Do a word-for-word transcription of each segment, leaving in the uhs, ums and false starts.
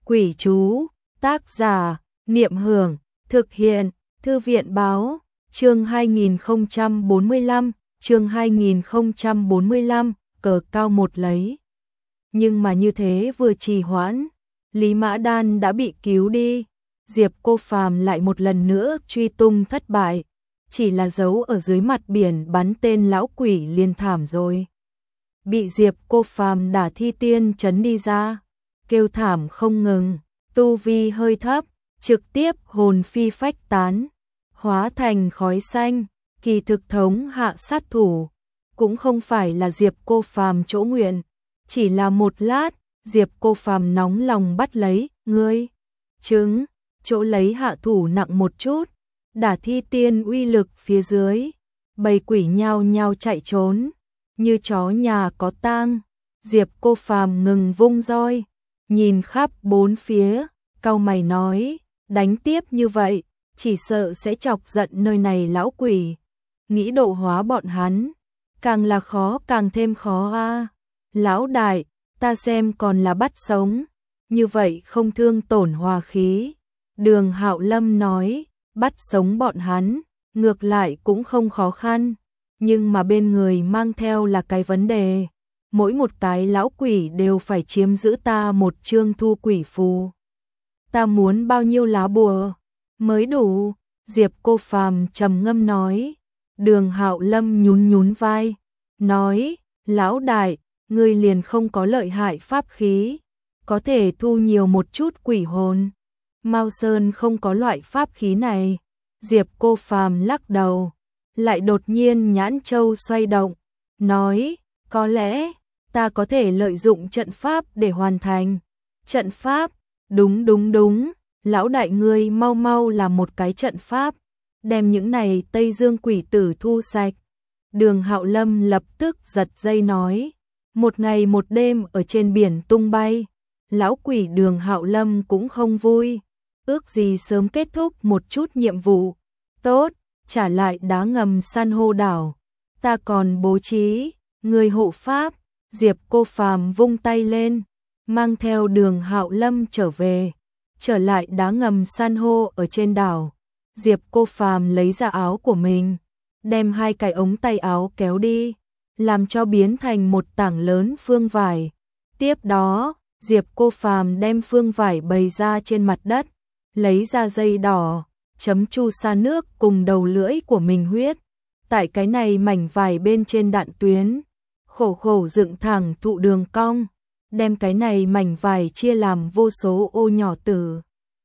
Quỷ chú, tác giả, Niệm Hưởng, thực hiện, Thư viện báo, chương hai nghìn không trăm bốn mươi lăm, chương hai nghìn không trăm bốn mươi lăm, cờ cao một lấy. Nhưng mà như thế vừa trì hoãn, Lý Mã Đan đã bị cứu đi, Diệp Cô Phàm lại một lần nữa truy tung thất bại, chỉ là giấu ở dưới mặt biển bắn tên lão quỷ liền thảm rồi. Bị Diệp Cô Phàm đả thi tiên trấn đi ra, kêu thảm không ngừng, tu vi hơi thấp, trực tiếp hồn phi phách tán, hóa thành khói xanh, kỳ thực thống hạ sát thủ, cũng không phải là Diệp Cô Phàm chỗ nguyện, chỉ là một lát, Diệp Cô Phàm nóng lòng bắt lấy, ngươi, chứng, chỗ lấy hạ thủ nặng một chút, đả thi tiên uy lực phía dưới, bầy quỷ nhao nhao chạy trốn, như chó nhà có tang. Diệp Cô Phàm ngừng vung roi, nhìn khắp bốn phía, cau mày nói, đánh tiếp như vậy, chỉ sợ sẽ chọc giận nơi này lão quỷ, nghĩ độ hóa bọn hắn, càng là khó càng thêm khó a. Lão đại, ta xem còn là bắt sống, như vậy không thương tổn hòa khí. Đường Hạo Lâm nói, bắt sống bọn hắn, ngược lại cũng không khó khăn, nhưng mà bên người mang theo là cái vấn đề, mỗi một cái lão quỷ đều phải chiếm giữ ta một chương thu quỷ phù. Ta muốn bao nhiêu lá bùa mới đủ? Diệp Cô Phàm trầm ngâm nói. Đường Hạo Lâm nhún nhún vai, nói, lão đại, ngươi liền không có lợi hại pháp khí, có thể thu nhiều một chút quỷ hồn. Mao Sơn không có loại pháp khí này. Diệp Cô Phàm lắc đầu, lại đột nhiên nhãn châu xoay động, nói, có lẽ ta có thể lợi dụng trận pháp để hoàn thành. Trận pháp? Đúng đúng đúng, lão đại ngươi mau mau làm một cái trận pháp, đem những này Tây Dương quỷ tử thu sạch. Đường Hạo Lâm lập tức giật dây nói, một ngày một đêm ở trên biển tung bay, lão quỷ Đường Hạo Lâm cũng không vui, ước gì sớm kết thúc một chút nhiệm vụ. Tốt, trả lại đá ngầm san hô đảo, ta còn bố trí người hộ pháp. Diệp Cô Phàm vung tay lên, mang theo Đường Hạo Lâm trở về, trở lại đá ngầm san hô ở trên đảo. Diệp Cô Phàm lấy ra áo của mình, đem hai cái ống tay áo kéo đi, làm cho biến thành một tảng lớn phương vải. Tiếp đó, Diệp Cô Phàm đem phương vải bày ra trên mặt đất, lấy ra dây đỏ, chấm chu sa nước cùng đầu lưỡi của mình huyết, tại cái này mảnh vải bên trên đạn tuyến, khổ khổ dựng thẳng thụ đường cong, đem cái này mảnh vải chia làm vô số ô nhỏ tử,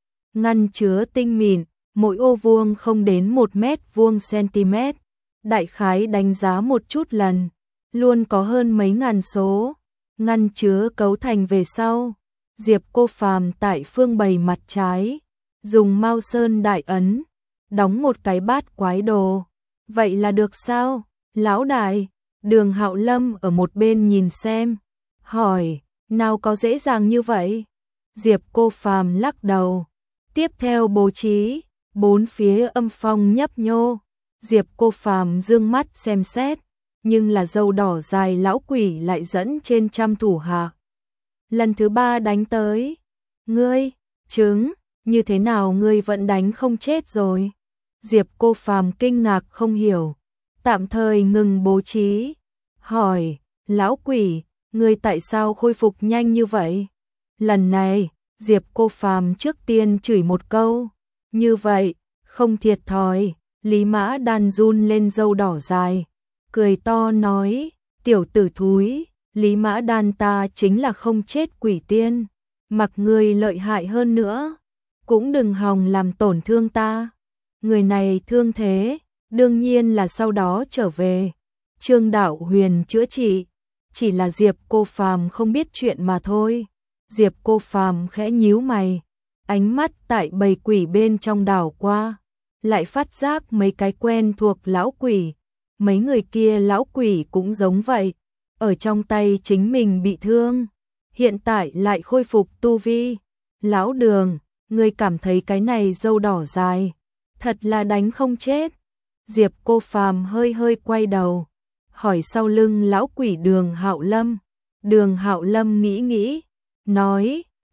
ngăn chứa tinh mịn, mỗi ô vuông không đến một mét vuông cm, đại khái đánh giá một chút lần, luôn có hơn mấy ngàn số, ngăn chứa cấu thành về sau. Diệp Cô Phàm tại phương bày mặt trái, dùng Mao Sơn đại ấn, đóng một cái bát quái đồ. Vậy là được sao, lão đại? Đường Hạo Lâm ở một bên nhìn xem, hỏi, nào có dễ dàng như vậy? Diệp Cô Phàm lắc đầu, tiếp theo bố trí, bốn phía âm phong nhấp nhô. Diệp Cô Phàm dương mắt xem xét, nhưng là dâu đỏ dài lão quỷ lại dẫn trên trăm thủ hạ. Lần thứ ba đánh tới, ngươi, chứng, như thế nào ngươi vẫn đánh không chết rồi? Diệp Cô Phàm kinh ngạc không hiểu, tạm thời ngừng bố trí, hỏi, lão quỷ, ngươi tại sao khôi phục nhanh như vậy? Lần này, Diệp Cô Phàm trước tiên chửi một câu, như vậy, không thiệt thòi. Lý Mã Đan run lên râu đỏ dài, cười to nói, tiểu tử thúi, Lý Mã Đan ta chính là không chết quỷ tiên, mặc ngươi lợi hại hơn nữa, cũng đừng hòng làm tổn thương ta. Người này thương thế, đương nhiên là sau đó trở về, Trương Đạo Huyền chữa trị, chỉ là Diệp Cô Phàm không biết chuyện mà thôi. Diệp Cô Phàm khẽ nhíu mày, ánh mắt tại bầy quỷ bên trong đảo qua, lại phát giác mấy cái quen thuộc lão quỷ, mấy người kia lão quỷ cũng giống vậy, ở trong tay chính mình bị thương, hiện tại lại khôi phục tu vi. Lão Đường, ngươi cảm thấy cái này râu đỏ dài, thật là đánh không chết? Diệp Cô Phàm hơi hơi quay đầu, hỏi sau lưng lão quỷ Đường Hạo Lâm. Đường Hạo Lâm nghĩ nghĩ, nói,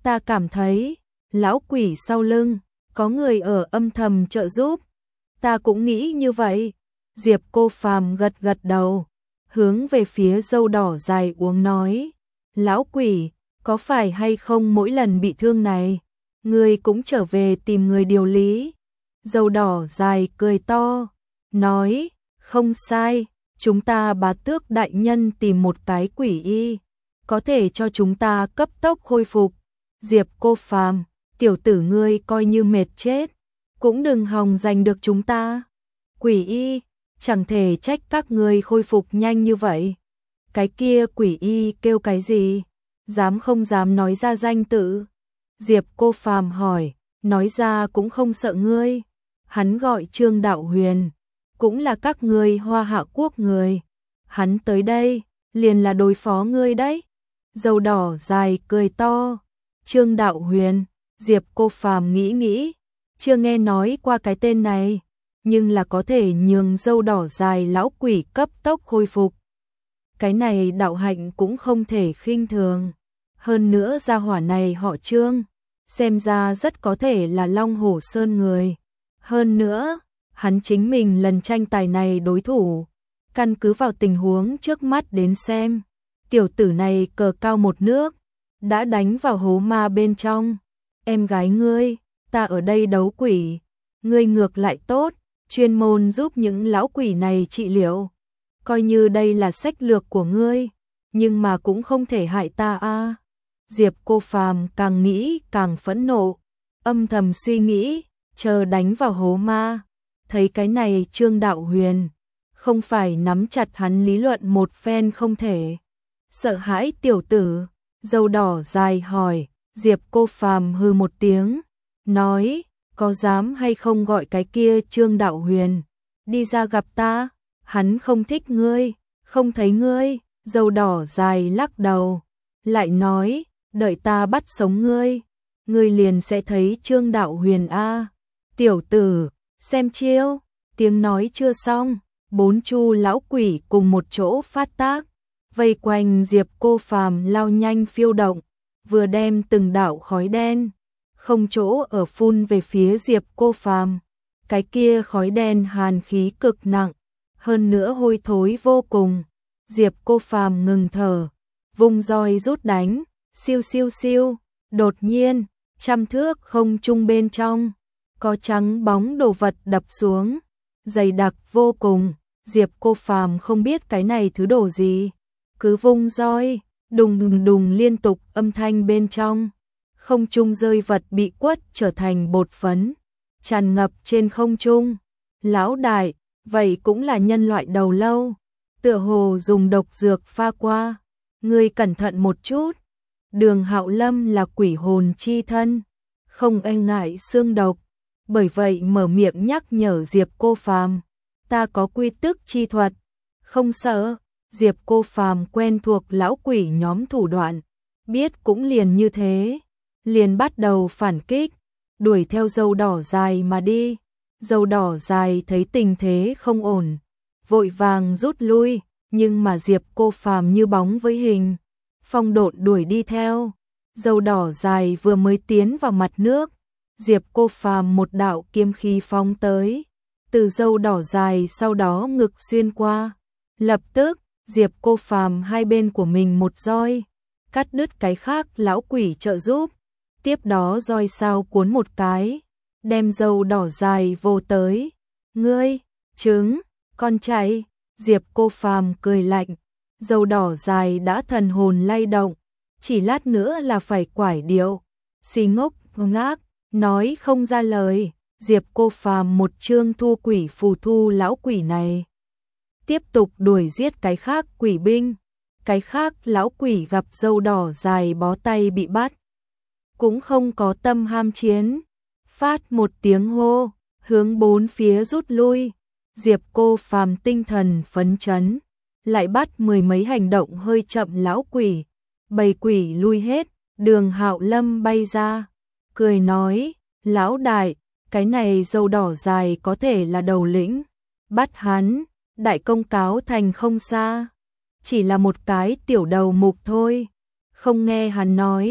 Ta cảm thấy, lão quỷ sau lưng, có người ở âm thầm trợ giúp. Ta cũng nghĩ như vậy. Diệp Cô Phàm gật gật đầu, hướng về phía dâu đỏ dài uống nói. Lão quỷ, có phải hay không mỗi lần bị thương này, ngươi cũng trở về tìm người điều lý? Dâu đỏ dài cười to, nói, không sai, chúng ta bá tước đại nhân tìm một cái quỷ y, có thể cho chúng ta cấp tốc khôi phục. Diệp Cô Phàm, tiểu tử ngươi coi như mệt chết, cũng đừng hòng giành được chúng ta. Quỷ y, chẳng thể trách các ngươi khôi phục nhanh như vậy. Cái kia quỷ y kêu cái gì? Dám không dám nói ra danh tự? Diệp Cô Phàm hỏi, nói ra cũng không sợ ngươi. Hắn gọi Trương Đạo Huyền, cũng là các ngươi Hoa Hạ quốc người. Hắn tới đây, liền là đối phó ngươi đấy. Dâu đỏ dài cười to. Trương Đạo Huyền, Diệp Cô Phàm nghĩ nghĩ, chưa nghe nói qua cái tên này, nhưng là có thể nhường dâu đỏ dài lão quỷ cấp tốc khôi phục. Cái này đạo hạnh cũng không thể khinh thường. Hơn nữa gia hỏa này họ Trương, xem ra rất có thể là Long Hổ Sơn người. Hơn nữa, hắn chính mình lần tranh tài này đối thủ. Căn cứ vào tình huống trước mắt đến xem, tiểu tử này cờ cao một nước, đã đánh vào hố ma bên trong. Em gái ngươi, ta ở đây đấu quỷ, ngươi ngược lại tốt, chuyên môn giúp những lão quỷ này trị liệu. Coi như đây là sách lược của ngươi, nhưng mà cũng không thể hại ta a. Diệp Cô Phàm càng nghĩ càng phẫn nộ, âm thầm suy nghĩ, chờ đánh vào hố ma, thấy cái này Trương Đạo Huyền, không phải nắm chặt hắn lý luận một phen không thể. Sợ hãi tiểu tử, dâu đỏ dài hỏi. Diệp Cô Phàm hừ một tiếng, nói, có dám hay không gọi cái kia Trương Đạo Huyền đi ra gặp ta? Hắn không thích ngươi, không thấy ngươi. Dâu đỏ dài lắc đầu, lại nói, đợi ta bắt sống ngươi, ngươi liền sẽ thấy Trương Đạo Huyền a. Tiểu tử, xem chiêu. Tiếng nói chưa xong, bốn chu lão quỷ cùng một chỗ phát tác, vây quanh Diệp Cô Phàm lao nhanh phiêu động, vừa đem từng đạo khói đen không chỗ ở phun về phía Diệp Cô Phàm. Cái kia khói đen hàn khí cực nặng, hơn nữa hôi thối vô cùng. Diệp Cô Phàm ngừng thở, vung roi rút đánh, siêu siêu siêu. Đột nhiên, trăm thước không trung bên trong có trắng bóng đồ vật đập xuống, dày đặc vô cùng. Diệp Cô Phàm không biết cái này thứ đồ gì, cứ vung roi, đùng đùng đùng liên tục âm thanh bên trong không trung rơi vật bị quất trở thành bột phấn, tràn ngập trên không trung. Lão đại, vậy cũng là nhân loại đầu lâu, tựa hồ dùng độc dược pha qua, ngươi cẩn thận một chút. Đường Hạo Lâm là quỷ hồn chi thân, không e ngại xương độc, bởi vậy mở miệng nhắc nhở Diệp Cô Phàm, ta có quy tức chi thuật, không sợ. Diệp Cô Phàm quen thuộc lão quỷ nhóm thủ đoạn, biết cũng liền như thế, liền bắt đầu phản kích, đuổi theo dâu đỏ dài mà đi. Dâu đỏ dài thấy tình thế không ổn, vội vàng rút lui, nhưng mà Diệp Cô Phàm như bóng với hình, phong độn đuổi đi theo. Dâu đỏ dài vừa mới tiến vào mặt nước, Diệp Cô Phàm một đạo kiếm khí phóng tới, từ dâu đỏ dài sau đó ngực xuyên qua. Lập tức, Diệp Cô Phàm hai bên của mình một roi, cắt đứt cái khác lão quỷ trợ giúp. Tiếp đó roi sao cuốn một cái, đem dâu đỏ dài vô tới. Ngươi, trứng, con chạy. Diệp Cô Phàm cười lạnh, dâu đỏ dài đã thần hồn lay động, chỉ lát nữa là phải quải điệu. Xì ngốc ngác, nói không ra lời. Diệp Cô Phàm một chương thu quỷ phù thu lão quỷ này, tiếp tục đuổi giết cái khác quỷ binh. Cái khác lão quỷ gặp dâu đỏ dài bó tay bị bắt, cũng không có tâm ham chiến, phát một tiếng hô, hướng bốn phía rút lui. Diệp Cô Phàm tinh thần phấn chấn, lại bắt mười mấy hành động hơi chậm lão quỷ, bầy quỷ lui hết. Đường Hạo Lâm bay ra, cười nói, lão đại, cái này dâu đỏ dài có thể là đầu lĩnh, bắt hắn, đại công cáo thành không xa, chỉ là một cái tiểu đầu mục thôi. Không nghe hắn nói,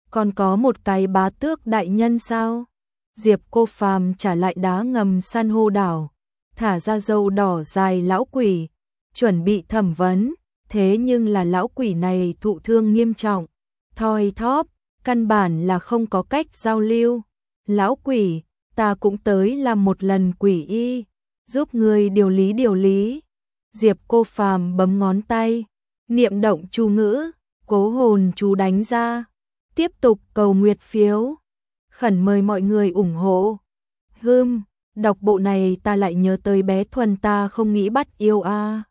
Còn có một cái bá tước đại nhân sao? Diệp Cô Phàm trả lại đá ngầm san hô đảo, thả ra dâu đỏ dài lão quỷ, chuẩn bị thẩm vấn, thế nhưng là lão quỷ này thụ thương nghiêm trọng, thoi thóp, căn bản là không có cách giao lưu. Lão quỷ, ta cũng tới làm một lần quỷ y, giúp người điều lý điều lý. Diệp Cô Phàm bấm ngón tay, niệm động chú ngữ, cố hồn chú đánh ra, tiếp tục cầu nguyệt phiếu, khẩn mời mọi người ủng hộ. Hừm, đọc bộ này ta lại nhớ tới bé Thuần ta không nghĩ bắt yêu a. À.